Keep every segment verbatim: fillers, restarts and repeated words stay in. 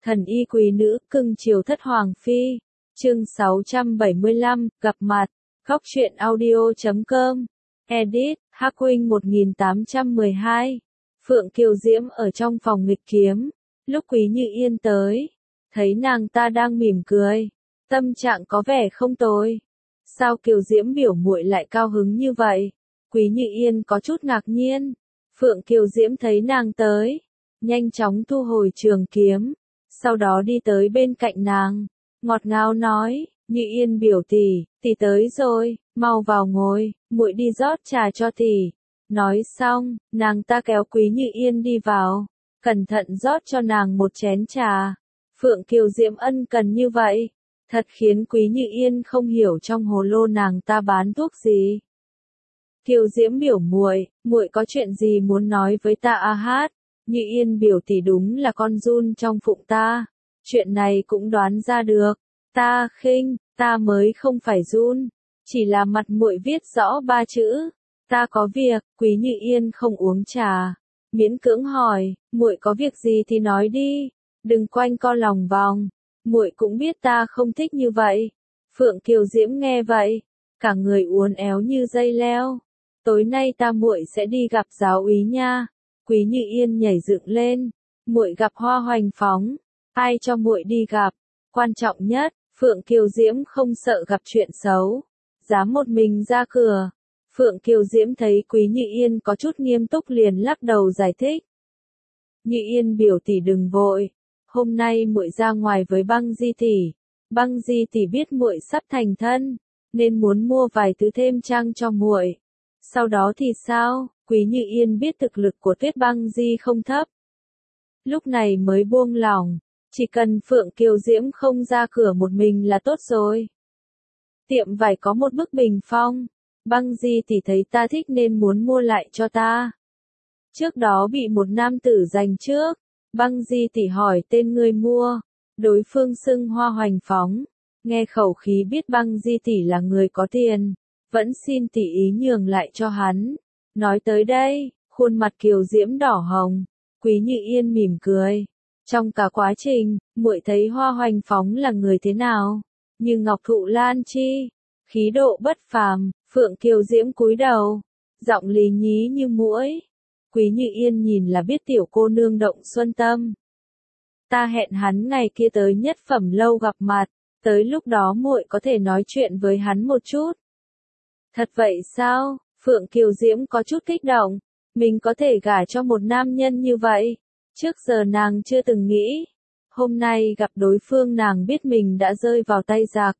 Thần y quý nữ, cưng chiều thất hoàng phi. Chương sáu trăm bảy mươi lăm, gặp mặt. Góc truyện audio chấm com. Edit, Hắc Huynh một nghìn tám trăm mười hai. Phượng Kiều Diễm ở trong phòng nghịch kiếm. Lúc Quý Như Yên tới, thấy nàng ta đang mỉm cười, tâm trạng có vẻ không tồi. Sao Kiều Diễm biểu muội lại cao hứng như vậy? Quý Như Yên có chút ngạc nhiên. Phượng Kiều Diễm thấy nàng tới, nhanh chóng thu hồi trường kiếm, sau đó đi tới bên cạnh nàng, ngọt ngào nói, Như Yên biểu tỷ, tỷ tới rồi, mau vào ngồi, muội đi rót trà cho tỷ. Nói xong, nàng ta kéo Quý Như Yên đi vào, cẩn thận rót cho nàng một chén trà. Phượng Kiều Diễm ân cần như vậy, thật khiến Quý Như Yên không hiểu trong hồ lô nàng ta bán thuốc gì. Kiều Diễm biểu muội, muội có chuyện gì muốn nói với ta a hát? Như Yên biểu tỷ đúng là con giun trong bụng ta, chuyện này cũng đoán ra được. Ta khinh, ta mới không phải giun, chỉ là mặt muội viết rõ ba chữ. Ta có việc. Quý Như Yên không uống trà, miễn cưỡng hỏi, muội có việc gì thì nói đi, đừng quanh co lòng vòng. Muội cũng biết ta không thích như vậy. Phượng Kiều Diễm nghe vậy, cả người uốn éo như dây leo. Tối nay ta muội sẽ đi gặp giáo úy nha. Quý Như Yên nhảy dựng lên, muội gặp Hoa Hoành Phóng, ai cho muội đi gặp? Quan trọng nhất, Phượng Kiều Diễm không sợ gặp chuyện xấu, dám một mình ra cửa. Phượng Kiều Diễm thấy Quý Như Yên có chút nghiêm túc liền lắc đầu giải thích. Như Yên biểu tỷ đừng vội, hôm nay muội ra ngoài với Băng Di tỷ, Băng Di tỷ biết muội sắp thành thân, nên muốn mua vài thứ thêm trang cho muội. Sau đó thì sao? Quý Như Yên biết thực lực của Tuyết Băng Di không thấp, lúc này mới buông lỏng, chỉ cần Phượng Kiều Diễm không ra cửa một mình là tốt rồi. Tiệm vải có một bức bình phong, Băng Di tỷ thấy ta thích nên muốn mua lại cho ta. Trước đó bị một nam tử giành trước, Băng Di tỷ hỏi tên người mua, đối phương xưng Hoa Hoành Phóng, nghe khẩu khí biết Băng Di tỷ là người có tiền, vẫn xin tỷ ý nhường lại cho hắn. Nói tới đây, khuôn mặt Kiều Diễm đỏ hồng, Quý Như Yên mỉm cười. Trong cả quá trình, muội thấy Hoa Hoành Phóng là người thế nào? Như ngọc thụ lan chi, khí độ bất phàm. Phượng Kiều Diễm cúi đầu, giọng lý nhí như muỗi. Quý Như Yên nhìn là biết tiểu cô nương động xuân tâm. Ta hẹn hắn ngày kia tới Nhất Phẩm lâu gặp mặt, tới lúc đó muội có thể nói chuyện với hắn một chút. Thật vậy sao? Phượng Kiều Diễm có chút kích động, mình có thể gả cho một nam nhân như vậy, trước giờ nàng chưa từng nghĩ. Hôm nay gặp đối phương nàng biết mình đã rơi vào tay giặc.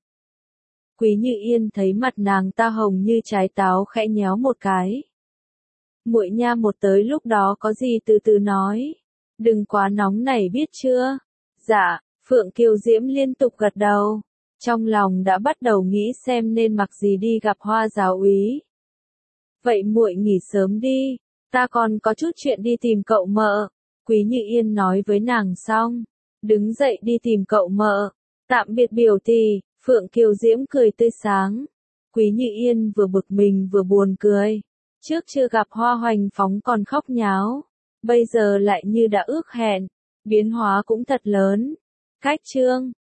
Quý Như Yên thấy mặt nàng ta hồng như trái táo khẽ nhéo một cái. Muội nha, một tới lúc đó có gì từ từ nói, đừng quá nóng nảy biết chưa? Dạ. Phượng Kiều Diễm liên tục gật đầu, trong lòng đã bắt đầu nghĩ xem nên mặc gì đi gặp Hoa giáo úy. Vậy muội nghỉ sớm đi, ta còn có chút chuyện đi tìm cậu mợ. Quý Như Yên nói với nàng xong, đứng dậy đi tìm cậu mợ. Tạm biệt biểu tỷ. Phượng Kiều Diễm cười tươi sáng. Quý Như Yên vừa bực mình vừa buồn cười. Trước chưa gặp Hoa Hoành Phóng còn khóc nháo, bây giờ lại như đã ước hẹn, biến hóa cũng thật lớn. Cách chương